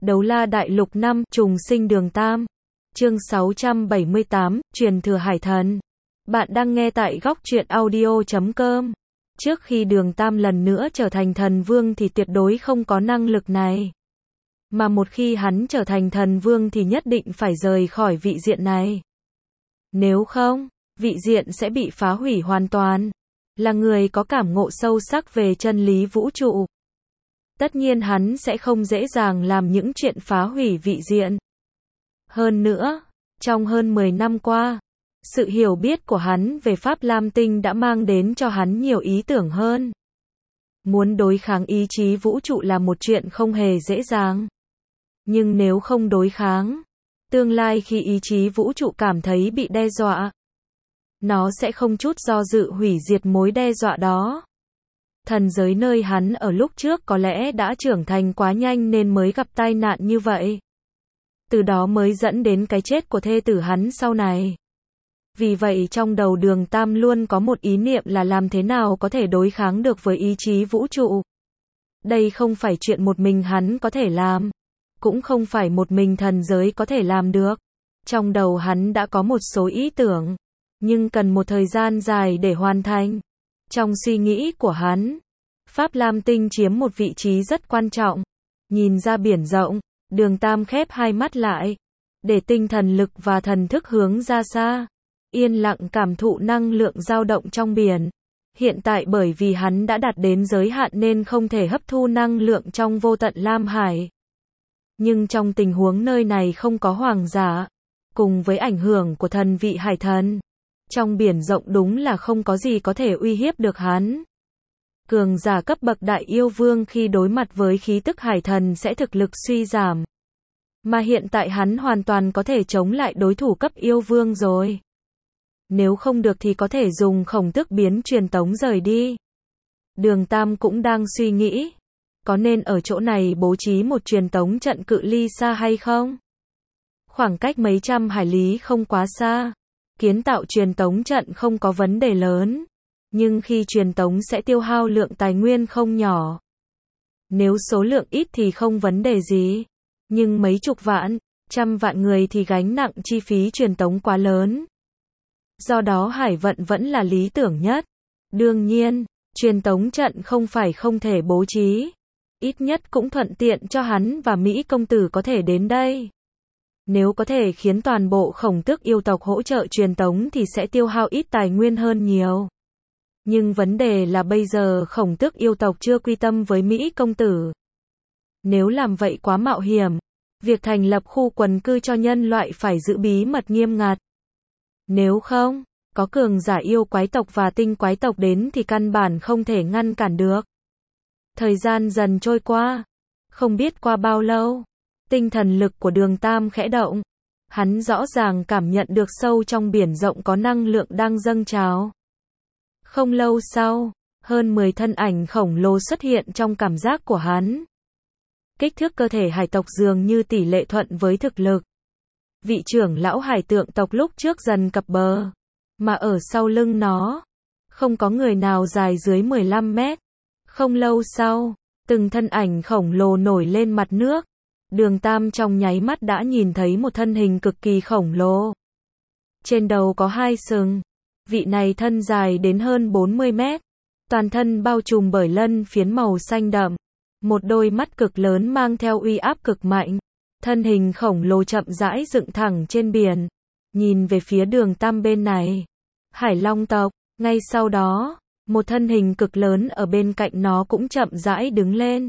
Đấu La Đại Lục 5, Trùng Sinh Đường Tam. Chương 678, Truyền thừa Hải Thần. Bạn đang nghe tại góc truyện audio.com. Trước khi Đường Tam lần nữa trở thành thần vương thì tuyệt đối không có năng lực này. Mà một khi hắn trở thành thần vương thì nhất định phải rời khỏi vị diện này. Nếu không, vị diện sẽ bị phá hủy hoàn toàn. Là người có cảm ngộ sâu sắc về chân lý vũ trụ. Tất nhiên hắn sẽ không dễ dàng làm những chuyện phá hủy vị diện. Hơn nữa, trong hơn 10 năm qua, sự hiểu biết của hắn về Pháp Lam Tinh đã mang đến cho hắn nhiều ý tưởng hơn. Muốn đối kháng ý chí vũ trụ là một chuyện không hề dễ dàng. Nhưng nếu không đối kháng, tương lai khi ý chí vũ trụ cảm thấy bị đe dọa, nó sẽ không chút do dự hủy diệt mối đe dọa đó. Thần giới nơi hắn ở lúc trước có lẽ đã trưởng thành quá nhanh nên mới gặp tai nạn như vậy. Từ đó mới dẫn đến cái chết của thê tử hắn sau này. Vì vậy trong đầu Đường Tam luôn có một ý niệm là làm thế nào có thể đối kháng được với ý chí vũ trụ. Đây không phải chuyện một mình hắn có thể làm. Cũng không phải một mình thần giới có thể làm được. Trong đầu hắn đã có một số ý tưởng, nhưng cần một thời gian dài để hoàn thành. Trong suy nghĩ của hắn, Pháp Lam Tinh chiếm một vị trí rất quan trọng. Nhìn ra biển rộng, Đường Tam khép hai mắt lại, để tinh thần lực và thần thức hướng ra xa, yên lặng cảm thụ năng lượng dao động trong biển. Hiện tại bởi vì hắn đã đạt đến giới hạn nên không thể hấp thu năng lượng trong vô tận Lam Hải. Nhưng trong tình huống nơi này không có hoàng giả, cùng với ảnh hưởng của thần vị hải thần, trong biển rộng đúng là không có gì có thể uy hiếp được hắn. Cường giả cấp bậc đại yêu vương khi đối mặt với khí tức hải thần sẽ thực lực suy giảm. Mà hiện tại hắn hoàn toàn có thể chống lại đối thủ cấp yêu vương rồi. Nếu không được thì có thể dùng khổng tước biến truyền tống rời đi. Đường Tam cũng đang suy nghĩ, có nên ở chỗ này bố trí một truyền tống trận cự ly xa hay không? Khoảng cách mấy trăm hải lý không quá xa. Kiến tạo truyền tống trận không có vấn đề lớn. Nhưng khi truyền tống sẽ tiêu hao lượng tài nguyên không nhỏ. Nếu số lượng ít thì không vấn đề gì. Nhưng mấy chục vạn, trăm vạn người thì gánh nặng chi phí truyền tống quá lớn. Do đó hải vận vẫn là lý tưởng nhất. Đương nhiên, truyền tống trận không phải không thể bố trí. Ít nhất cũng thuận tiện cho hắn và Mỹ công tử có thể đến đây. Nếu có thể khiến toàn bộ khổng tước yêu tộc hỗ trợ truyền tống thì sẽ tiêu hao ít tài nguyên hơn nhiều. Nhưng vấn đề là bây giờ khổng tước yêu tộc chưa quy tâm với Mỹ công tử. Nếu làm vậy quá mạo hiểm. Việc thành lập khu quần cư cho nhân loại phải giữ bí mật nghiêm ngặt. Nếu không, có cường giả yêu quái tộc và tinh quái tộc đến thì căn bản không thể ngăn cản được. Thời gian dần trôi qua. Không biết qua bao lâu, tinh thần lực của Đường Tam khẽ động. Hắn rõ ràng cảm nhận được sâu trong biển rộng có năng lượng đang dâng trào. Không lâu sau, hơn 10 thân ảnh khổng lồ xuất hiện trong cảm giác của hắn. Kích thước cơ thể hải tộc dường như tỷ lệ thuận với thực lực. Vị trưởng lão hải tượng tộc lúc trước dần cập bờ. Mà ở sau lưng nó, không có người nào dài dưới 15 mét. Không lâu sau, từng thân ảnh khổng lồ nổi lên mặt nước. Đường Tam trong nháy mắt đã nhìn thấy một thân hình cực kỳ khổng lồ. Trên đầu có hai sừng. Vị này thân dài đến hơn 40 mét. Toàn thân bao trùm bởi lân phiến màu xanh đậm. Một đôi mắt cực lớn mang theo uy áp cực mạnh. Thân hình khổng lồ chậm rãi dựng thẳng trên biển. Nhìn về phía Đường Tam bên này. Hải Long tộc. Ngay sau đó, một thân hình cực lớn ở bên cạnh nó cũng chậm rãi đứng lên.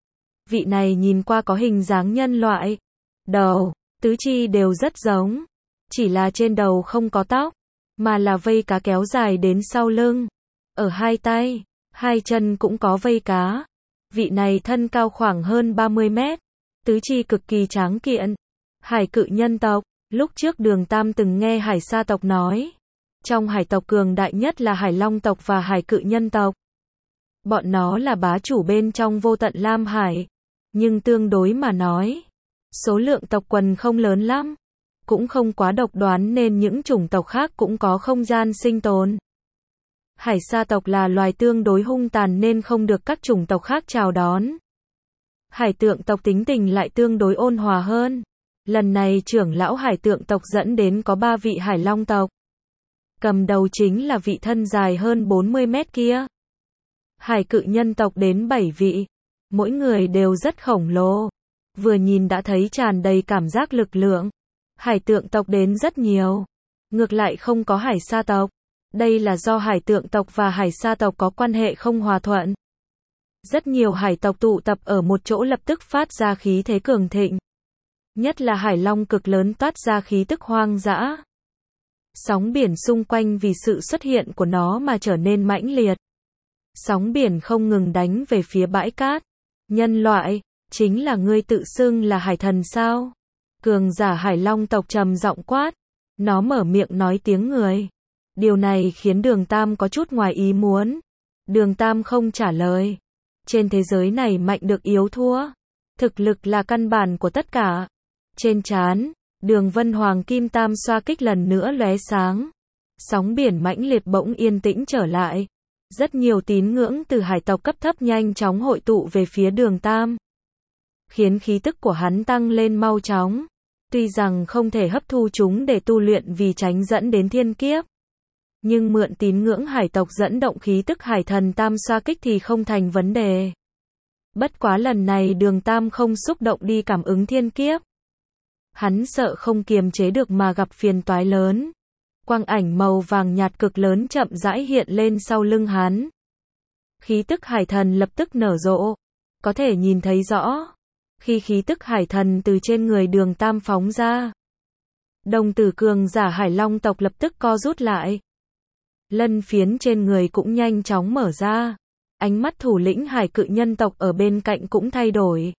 Vị này nhìn qua có hình dáng nhân loại. Đầu, tứ chi đều rất giống. Chỉ là trên đầu không có tóc, mà là vây cá kéo dài đến sau lưng. Ở hai tay, hai chân cũng có vây cá. Vị này thân cao khoảng hơn 30 mét. Tứ chi cực kỳ tráng kiện. Hải cự nhân tộc. Lúc trước Đường Tam từng nghe hải sa tộc nói. Trong hải tộc cường đại nhất là hải long tộc và hải cự nhân tộc. Bọn nó là bá chủ bên trong vô tận Lam Hải. Nhưng tương đối mà nói, số lượng tộc quần không lớn lắm. Cũng không quá độc đoán nên những chủng tộc khác cũng có không gian sinh tồn. Hải sa tộc là loài tương đối hung tàn nên không được các chủng tộc khác chào đón. Hải tượng tộc tính tình lại tương đối ôn hòa hơn. Lần này trưởng lão hải tượng tộc dẫn đến có 3 vị hải long tộc. Cầm đầu chính là vị thân dài hơn 40 mét kia. Hải cự nhân tộc đến 7 vị. Mỗi người đều rất khổng lồ. Vừa nhìn đã thấy tràn đầy cảm giác lực lượng. Hải tượng tộc đến rất nhiều. Ngược lại không có hải sa tộc. Đây là do hải tượng tộc và hải sa tộc có quan hệ không hòa thuận. Rất nhiều hải tộc tụ tập ở một chỗ lập tức phát ra khí thế cường thịnh. Nhất là hải long cực lớn toát ra khí tức hoang dã. Sóng biển xung quanh vì sự xuất hiện của nó mà trở nên mãnh liệt. Sóng biển không ngừng đánh về phía bãi cát. Nhân loại, chính là ngươi tự xưng là hải thần sao? Cường giả hải long tộc trầm giọng quát. Nó mở miệng nói tiếng người. Điều này khiến Đường Tam có chút ngoài ý muốn. Đường Tam không trả lời. Trên thế giới này mạnh được yếu thua. Thực lực là căn bản của tất cả. Trên trán, Đường Vân Hoàng Kim Tam xoa kích lần nữa lóe sáng. Sóng biển mãnh liệt bỗng yên tĩnh trở lại. Rất nhiều tín ngưỡng từ hải tộc cấp thấp nhanh chóng hội tụ về phía Đường Tam. Khiến khí tức của hắn tăng lên mau chóng. Tuy rằng không thể hấp thu chúng để tu luyện vì tránh dẫn đến thiên kiếp. Nhưng mượn tín ngưỡng hải tộc dẫn động khí tức hải thần Tam xoa kích thì không thành vấn đề. Bất quá lần này Đường Tam không xúc động đi cảm ứng thiên kiếp. Hắn sợ không kiềm chế được mà gặp phiền toái lớn. Quang ảnh màu vàng nhạt cực lớn chậm rãi hiện lên sau lưng hắn. Khí tức hải thần lập tức nở rộ. Có thể nhìn thấy rõ. Khi khí tức hải thần từ trên người Đường Tam phóng ra. Đồng tử cường giả hải long tộc lập tức co rút lại. Lân phiến trên người cũng nhanh chóng mở ra. Ánh mắt thủ lĩnh hải cự nhân tộc ở bên cạnh cũng thay đổi.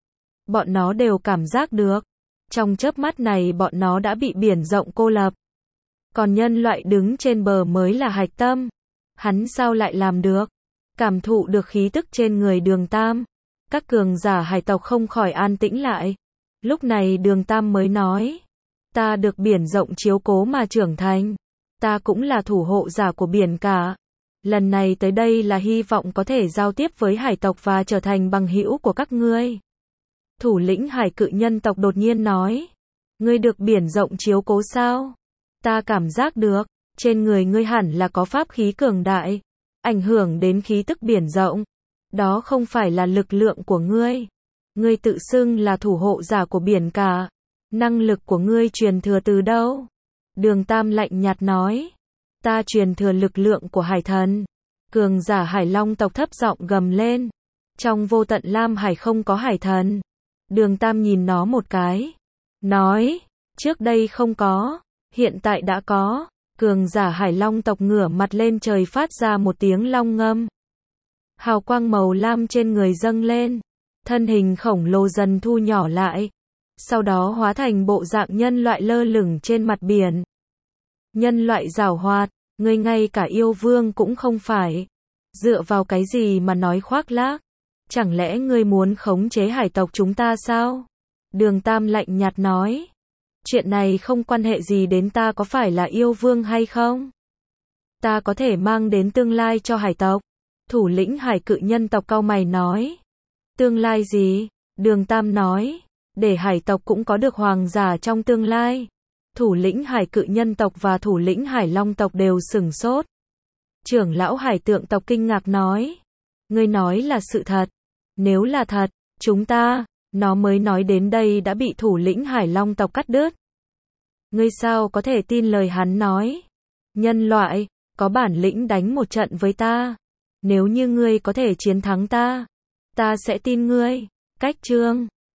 Bọn nó đều cảm giác được. Trong chớp mắt này bọn nó đã bị biển rộng cô lập. Còn nhân loại đứng trên bờ mới là hạch tâm. Hắn sao lại làm được? Cảm thụ được khí tức trên người Đường Tam. Các cường giả hải tộc không khỏi an tĩnh lại. Lúc này Đường Tam mới nói. Ta được biển rộng chiếu cố mà trưởng thành. Ta cũng là thủ hộ giả của biển cả. Lần này tới đây là hy vọng có thể giao tiếp với hải tộc và trở thành bằng hữu của các ngươi. Thủ lĩnh hải cự nhân tộc đột nhiên nói. Ngươi được biển rộng chiếu cố sao? Ta cảm giác được. Trên người ngươi hẳn là có pháp khí cường đại. Ảnh hưởng đến khí tức biển rộng. Đó không phải là lực lượng của ngươi. Ngươi tự xưng là thủ hộ giả của biển cả. Năng lực của ngươi truyền thừa từ đâu? Đường Tam lạnh nhạt nói. Ta truyền thừa lực lượng của hải thần. Cường giả hải long tộc thấp giọng gầm lên. Trong vô tận lam hải không có hải thần. Đường Tam nhìn nó một cái. Nói. Trước đây không có. Hiện tại đã có. Cường giả hải long tộc ngửa mặt lên trời phát ra một tiếng long ngâm. Hào quang màu lam trên người dâng lên. Thân hình khổng lồ dần thu nhỏ lại. Sau đó hóa thành bộ dạng nhân loại lơ lửng trên mặt biển. Nhân loại giảo hoạt, ngươi ngay cả yêu vương cũng không phải. Dựa vào cái gì mà nói khoác lác? Chẳng lẽ ngươi muốn khống chế hải tộc chúng ta sao? Đường Tam lạnh nhạt nói. Chuyện này không quan hệ gì đến ta có phải là yêu vương hay không? Ta có thể mang đến tương lai cho hải tộc. Thủ lĩnh hải cự nhân tộc cau mày nói. Tương lai gì? Đường Tam nói. Để hải tộc cũng có được hoàng giả trong tương lai. Thủ lĩnh hải cự nhân tộc và thủ lĩnh hải long tộc đều sửng sốt. Trưởng lão hải tượng tộc kinh ngạc nói. Ngươi nói là sự thật. Nếu là thật, chúng ta, nó mới nói đến đây đã bị thủ lĩnh hải long tộc cắt đứt. Ngươi sao có thể tin lời hắn nói? Nhân loại, có bản lĩnh đánh một trận với ta. Nếu như ngươi có thể chiến thắng ta, ta sẽ tin ngươi. Cách chương